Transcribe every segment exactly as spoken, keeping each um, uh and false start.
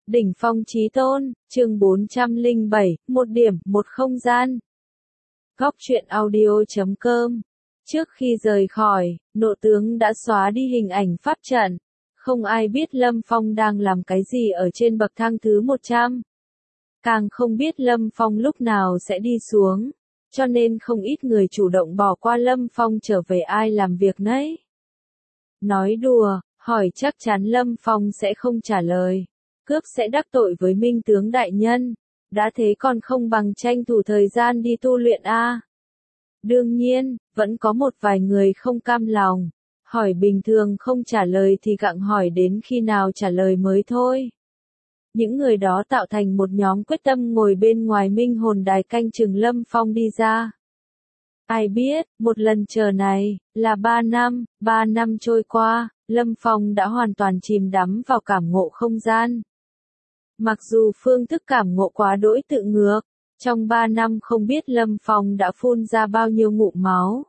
Đỉnh phong chí tôn, chương bốn trăm lẻ bảy, một điểm, một không gian. Góc truyện audio chấm com. Trước khi rời khỏi, nộ tướng đã xóa đi hình ảnh pháp trận. Không ai biết Lâm Phong đang làm cái gì ở trên bậc thang thứ một trăm. Càng không biết Lâm Phong lúc nào sẽ đi xuống. Cho nên không ít người chủ động bỏ qua Lâm Phong trở về ai làm việc nấy. Nói đùa, hỏi chắc chắn Lâm Phong sẽ không trả lời. Cướp sẽ đắc tội với Minh tướng đại nhân. Đã thế còn không bằng tranh thủ thời gian đi tu luyện a. À. Đương nhiên, vẫn có một vài người không cam lòng. Hỏi bình thường không trả lời thì gặng hỏi đến khi nào trả lời mới thôi. Những người đó tạo thành một nhóm quyết tâm ngồi bên ngoài minh hồn đài canh chừng Lâm Phong đi ra. Ai biết, một lần chờ này, là ba năm, ba năm trôi qua, Lâm Phong đã hoàn toàn chìm đắm vào cảm ngộ không gian. Mặc dù phương thức cảm ngộ quá đỗi tự ngược, trong ba năm không biết Lâm Phong đã phun ra bao nhiêu ngụm máu.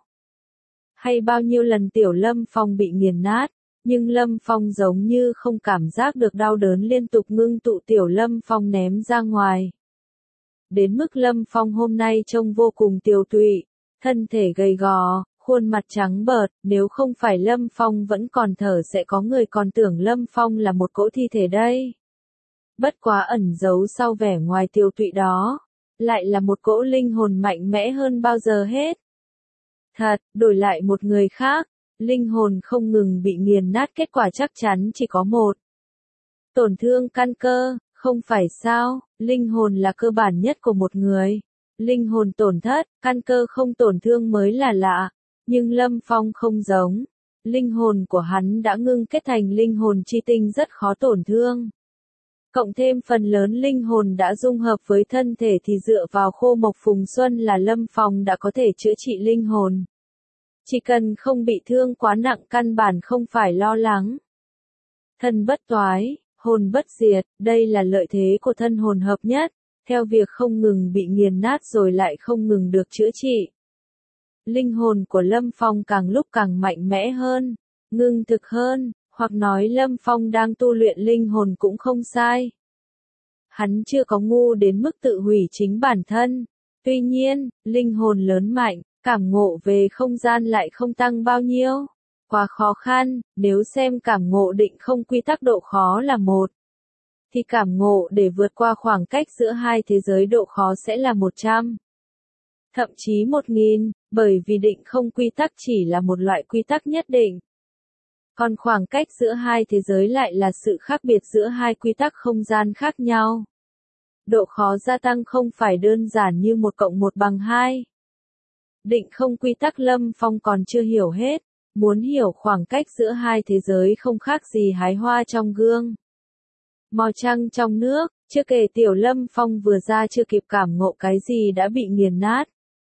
Hay bao nhiêu lần tiểu Lâm Phong bị nghiền nát, nhưng Lâm Phong giống như không cảm giác được đau đớn liên tục ngưng tụ tiểu Lâm Phong ném ra ngoài. Đến mức Lâm Phong hôm nay trông vô cùng tiều tụy, thân thể gầy gò, khuôn mặt trắng bợt, nếu không phải Lâm Phong vẫn còn thở sẽ có người còn tưởng Lâm Phong là một cỗ thi thể đây. Bất quá ẩn giấu sau vẻ ngoài tiêu tụy đó, lại là một cỗ linh hồn mạnh mẽ hơn bao giờ hết. Thật, đổi lại một người khác, linh hồn không ngừng bị nghiền nát kết quả chắc chắn chỉ có một. Tổn thương căn cơ, không phải sao, linh hồn là cơ bản nhất của một người. Linh hồn tổn thất, căn cơ không tổn thương mới là lạ, nhưng Lâm Phong không giống. Linh hồn của hắn đã ngưng kết thành linh hồn chi tinh rất khó tổn thương. Cộng thêm phần lớn linh hồn đã dung hợp với thân thể thì dựa vào khô mộc phùng xuân là Lâm Phong đã có thể chữa trị linh hồn. Chỉ cần không bị thương quá nặng căn bản không phải lo lắng. Thân bất toái, hồn bất diệt, đây là lợi thế của thân hồn hợp nhất, theo việc không ngừng bị nghiền nát rồi lại không ngừng được chữa trị. Linh hồn của Lâm Phong càng lúc càng mạnh mẽ hơn, ngưng thực hơn. Hoặc nói Lâm Phong đang tu luyện linh hồn cũng không sai. Hắn chưa có ngu đến mức tự hủy chính bản thân. Tuy nhiên, linh hồn lớn mạnh, cảm ngộ về không gian lại không tăng bao nhiêu. Quá khó khăn, nếu xem cảm ngộ định không quy tắc độ khó là một. Thì cảm ngộ để vượt qua khoảng cách giữa hai thế giới độ khó sẽ là một trăm. Thậm chí một nghìn, bởi vì định không quy tắc chỉ là một loại quy tắc nhất định. Còn khoảng cách giữa hai thế giới lại là sự khác biệt giữa hai quy tắc không gian khác nhau. Độ khó gia tăng không phải đơn giản như một cộng một bằng hai. Định không quy tắc Lâm Phong còn chưa hiểu hết, muốn hiểu khoảng cách giữa hai thế giới không khác gì hái hoa trong gương. Mò trăng trong nước, chưa kể tiểu Lâm Phong vừa ra chưa kịp cảm ngộ cái gì đã bị nghiền nát.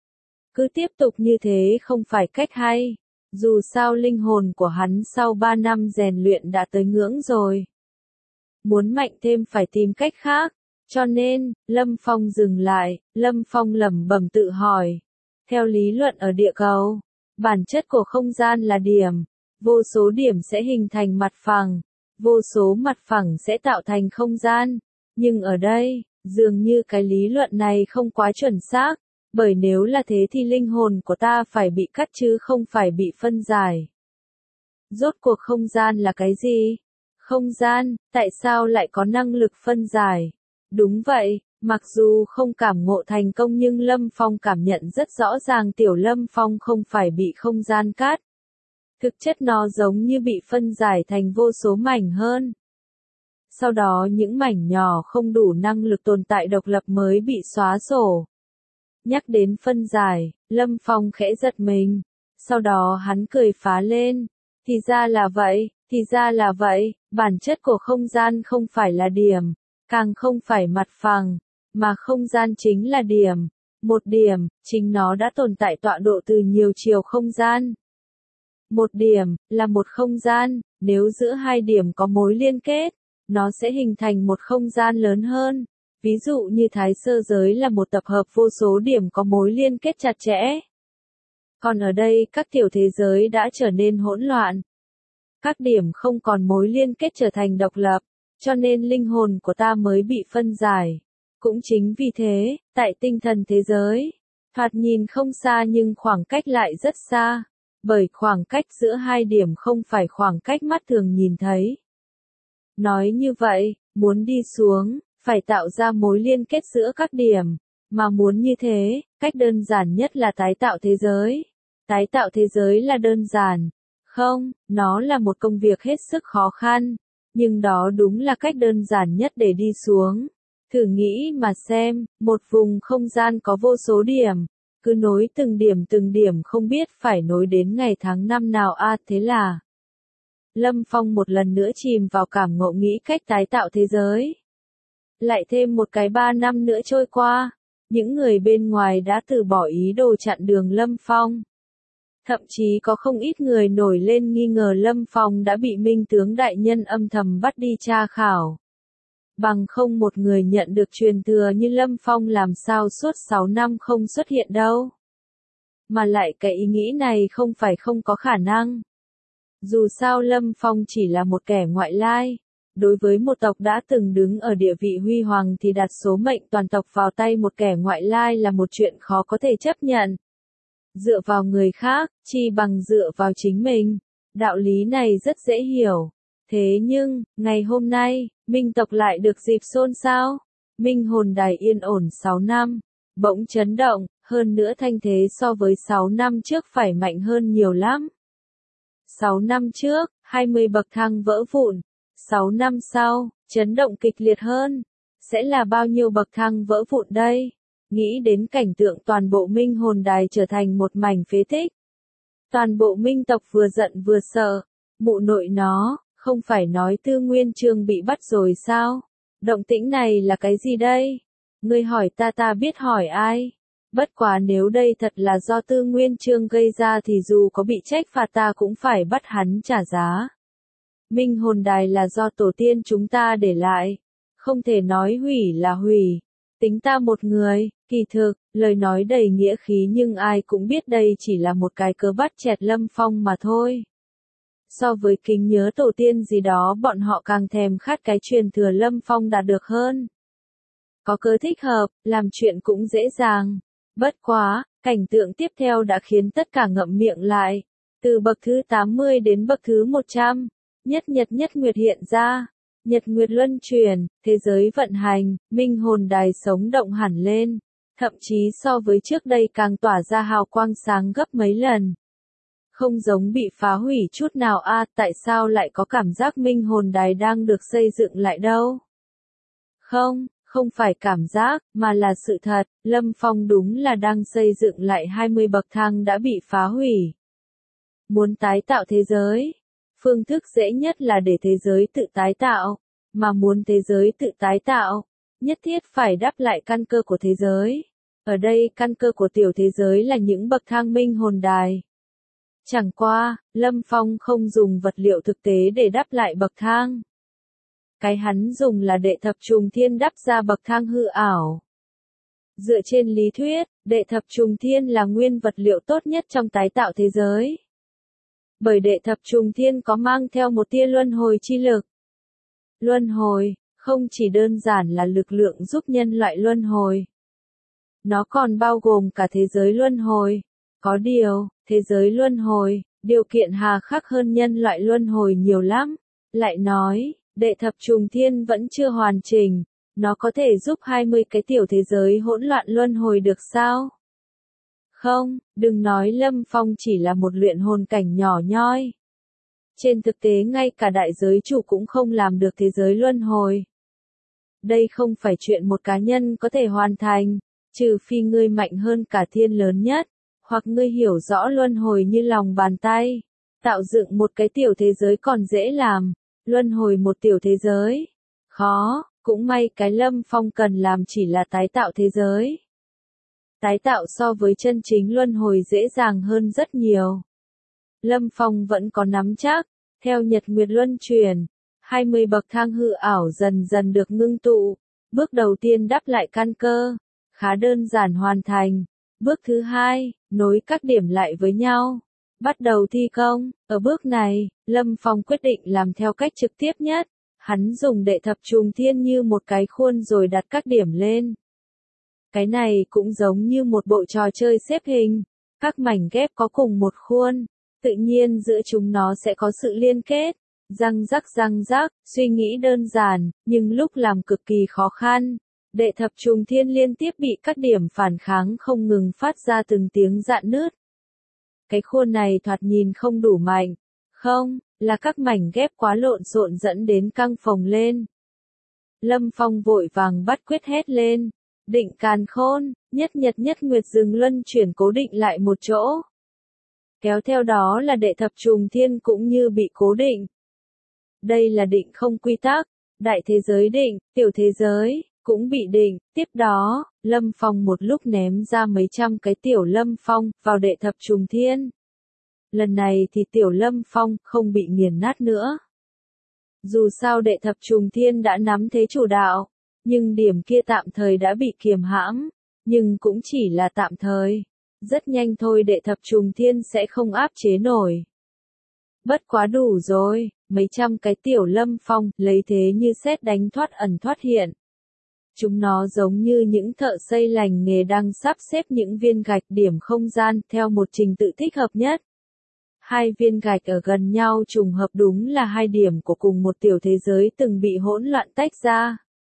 Cứ tiếp tục như thế không phải cách hay. Dù sao linh hồn của hắn sau ba năm rèn luyện đã tới ngưỡng rồi. Muốn mạnh thêm phải tìm cách khác. Cho nên, Lâm Phong dừng lại, Lâm Phong lẩm bẩm tự hỏi. Theo lý luận ở địa cầu, bản chất của không gian là điểm. Vô số điểm sẽ hình thành mặt phẳng. Vô số mặt phẳng sẽ tạo thành không gian. Nhưng ở đây, dường như cái lý luận này không quá chuẩn xác. Bởi nếu là thế thì linh hồn của ta phải bị cắt chứ không phải bị phân giải. Rốt cuộc không gian là cái gì? Không gian, tại sao lại có năng lực phân giải? Đúng vậy, mặc dù không cảm ngộ thành công nhưng Lâm Phong cảm nhận rất rõ ràng tiểu Lâm Phong không phải bị không gian cắt. Thực chất nó giống như bị phân giải thành vô số mảnh hơn. Sau đó những mảnh nhỏ không đủ năng lực tồn tại độc lập mới bị xóa sổ. Nhắc đến phân giải, Lâm Phong khẽ giật mình. Sau đó hắn cười phá lên. Thì ra là vậy, thì ra là vậy, bản chất của không gian không phải là điểm, càng không phải mặt phẳng, mà không gian chính là điểm. Một điểm, chính nó đã tồn tại tọa độ từ nhiều chiều không gian. Một điểm, là một không gian, nếu giữa hai điểm có mối liên kết, nó sẽ hình thành một không gian lớn hơn. Ví dụ như Thái Sơ giới là một tập hợp vô số điểm có mối liên kết chặt chẽ. Còn ở đây các tiểu thế giới đã trở nên hỗn loạn. Các điểm không còn mối liên kết trở thành độc lập. cho nên linh hồn của ta mới bị phân giải. Cũng chính vì thế, tại tinh thần thế giới, thoạt nhìn không xa nhưng khoảng cách lại rất xa, bởi khoảng cách giữa hai điểm không phải khoảng cách mắt thường nhìn thấy. Nói như vậy, muốn đi xuống, phải tạo ra mối liên kết giữa các điểm, mà muốn như thế, cách đơn giản nhất là tái tạo thế giới. Tái tạo thế giới là đơn giản. Không, nó là một công việc hết sức khó khăn, nhưng đó đúng là cách đơn giản nhất để đi xuống. Thử nghĩ mà xem, một vùng không gian có vô số điểm, cứ nối từng điểm từng điểm không biết phải nối đến ngày tháng năm nào a à, thế là. Lâm Phong một lần nữa chìm vào cảm ngộ nghĩ cách tái tạo thế giới. Lại thêm một cái ba năm nữa trôi qua, những người bên ngoài đã từ bỏ ý đồ chặn đường Lâm Phong. Thậm chí có không ít người nổi lên nghi ngờ Lâm Phong đã bị Minh tướng đại nhân âm thầm bắt đi tra khảo. Bằng không một người nhận được truyền thừa như Lâm Phong làm sao suốt sáu năm không xuất hiện đâu. Mà lại cái ý nghĩ này không phải không có khả năng. Dù sao Lâm Phong chỉ là một kẻ ngoại lai. Đối với một tộc đã từng đứng ở địa vị huy hoàng thì đặt số mệnh toàn tộc vào tay một kẻ ngoại lai là một chuyện khó có thể chấp nhận. Dựa vào người khác, chi bằng dựa vào chính mình. Đạo lý này rất dễ hiểu. Thế nhưng, ngày hôm nay, Minh tộc lại được dịp xôn xao. Minh hồn đài yên ổn sáu năm, bỗng chấn động, hơn nữa thanh thế so với sáu năm trước phải mạnh hơn nhiều lắm. sáu năm trước, hai mươi bậc thang vỡ vụn. sáu năm sau, chấn động kịch liệt hơn. Sẽ là bao nhiêu bậc thang vỡ vụn đây? Nghĩ đến cảnh tượng toàn bộ Minh hồn đài trở thành một mảnh phế tích. Toàn bộ Minh tộc vừa giận vừa sợ. Mụ nội nó, không phải nói Tư Nguyên Chương bị bắt rồi sao? Động tĩnh này là cái gì đây? Ngươi hỏi ta ta biết hỏi ai? Bất quá nếu đây thật là do Tư Nguyên Chương gây ra thì dù có bị trách phạt ta cũng phải bắt hắn trả giá. Minh hồn đài là do tổ tiên chúng ta để lại. Không thể nói hủy là hủy. Tính ta một người, kỳ thực, lời nói đầy nghĩa khí nhưng ai cũng biết đây chỉ là một cái cớ bắt chẹt Lâm Phong mà thôi. So với kính nhớ tổ tiên gì đó bọn họ càng thèm khát cái truyền thừa Lâm Phong đạt được hơn. Có cớ thích hợp, làm chuyện cũng dễ dàng. Bất quá, cảnh tượng tiếp theo đã khiến tất cả ngậm miệng lại. Từ bậc thứ tám mươi đến bậc thứ một trăm, nhất nhật nhất nguyệt hiện ra. Nhật nguyệt luân chuyển, thế giới vận hành, minh hồn đài sống động hẳn lên. Thậm chí so với trước đây càng tỏa ra hào quang sáng gấp mấy lần. Không giống bị phá hủy chút nào a à, tại sao lại có cảm giác minh hồn đài đang được xây dựng lại đâu? Không, không phải cảm giác, mà là sự thật, Lâm Phong đúng là đang xây dựng lại hai mươi bậc thang đã bị phá hủy. Muốn tái tạo thế giới, phương thức dễ nhất là để thế giới tự tái tạo, mà muốn thế giới tự tái tạo, nhất thiết phải đắp lại căn cơ của thế giới. Ở đây căn cơ của tiểu thế giới là những bậc thang minh hồn đài. Chẳng qua, Lâm Phong không dùng vật liệu thực tế để đắp lại bậc thang. Cái hắn dùng là đệ thập trùng thiên đắp ra bậc thang hư ảo. Dựa trên lý thuyết, đệ thập trùng thiên là nguyên vật liệu tốt nhất trong tái tạo thế giới. Bởi đệ thập trùng thiên có mang theo một tia luân hồi chi lực. Luân hồi, không chỉ đơn giản là lực lượng giúp nhân loại luân hồi. Nó còn bao gồm cả thế giới luân hồi. Có điều, thế giới luân hồi, điều kiện hà khắc hơn nhân loại luân hồi nhiều lắm. Lại nói, đệ thập trùng thiên vẫn chưa hoàn chỉnh, nó có thể giúp hai mươi cái tiểu thế giới hỗn loạn luân hồi được sao? Không, đừng nói Lâm Phong chỉ là một luyện hồn cảnh nhỏ nhoi. Trên thực tế ngay cả đại giới chủ cũng không làm được thế giới luân hồi. Đây không phải chuyện một cá nhân có thể hoàn thành, trừ phi ngươi mạnh hơn cả thiên lớn nhất, hoặc ngươi hiểu rõ luân hồi như lòng bàn tay. Tạo dựng một cái tiểu thế giới còn dễ làm, luân hồi một tiểu thế giới. Khó, cũng may cái Lâm Phong cần làm chỉ là tái tạo thế giới. Tái tạo so với chân chính luân hồi dễ dàng hơn rất nhiều. Lâm Phong vẫn có nắm chắc, theo nhật nguyệt luân chuyển, hai mươi bậc thang hư ảo dần dần được ngưng tụ. Bước đầu tiên đắp lại căn cơ, khá đơn giản hoàn thành. Bước thứ hai, nối các điểm lại với nhau. Bắt đầu thi công, ở bước này, Lâm Phong quyết định làm theo cách trực tiếp nhất. Hắn dùng đệ thập trùng thiên như một cái khuôn rồi đặt các điểm lên. Cái này cũng giống như một bộ trò chơi xếp hình. Các mảnh ghép có cùng một khuôn. Tự nhiên giữa chúng nó sẽ có sự liên kết. Răng rắc răng rắc, suy nghĩ đơn giản, nhưng lúc làm cực kỳ khó khăn. Đệ thập trùng thiên liên tiếp bị các điểm phản kháng không ngừng phát ra từng tiếng rạn nứt. Cái khuôn này thoạt nhìn không đủ mạnh. Không, là các mảnh ghép quá lộn xộn dẫn đến căng phồng lên. Lâm Phong vội vàng bắt quyết hét lên. Định càn khôn, nhất nhật nhất nguyệt dừng luân chuyển cố định lại một chỗ. Kéo theo đó là đệ thập trùng thiên cũng như bị cố định. Đây là định không quy tắc, đại thế giới định, tiểu thế giới, cũng bị định. Tiếp đó, Lâm Phong một lúc ném ra mấy trăm cái tiểu Lâm Phong vào đệ thập trùng thiên. Lần này thì tiểu Lâm Phong không bị nghiền nát nữa. Dù sao đệ thập trùng thiên đã nắm thế chủ đạo, nhưng điểm kia tạm thời đã bị kiềm hãm, nhưng cũng chỉ là tạm thời. Rất nhanh thôi đệ thập trùng thiên sẽ không áp chế nổi. Bất quá đủ rồi, mấy trăm cái tiểu Lâm Phong lấy thế như sét đánh thoát ẩn thoát hiện. Chúng nó giống như những thợ xây lành nghề đang sắp xếp những viên gạch điểm không gian theo một trình tự thích hợp nhất. Hai viên gạch ở gần nhau trùng hợp đúng là hai điểm của cùng một tiểu thế giới từng bị hỗn loạn tách ra.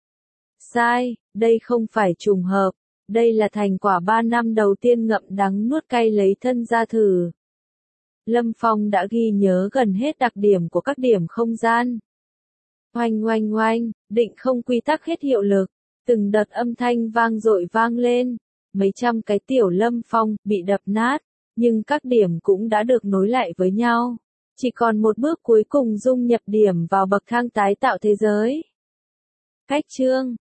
Sai, đây không phải trùng hợp, đây là thành quả ba năm đầu tiên ngậm đắng nuốt cay lấy thân ra thử. Lâm Phong đã ghi nhớ gần hết đặc điểm của các điểm không gian. Oanh oanh oanh, định không quy tắc hết hiệu lực, từng đợt âm thanh vang dội vang lên, mấy trăm cái tiểu Lâm Phong bị đập nát, nhưng các điểm cũng đã được nối lại với nhau. Chỉ còn một bước cuối cùng dung nhập điểm vào bậc thang tái tạo thế giới. Cách chương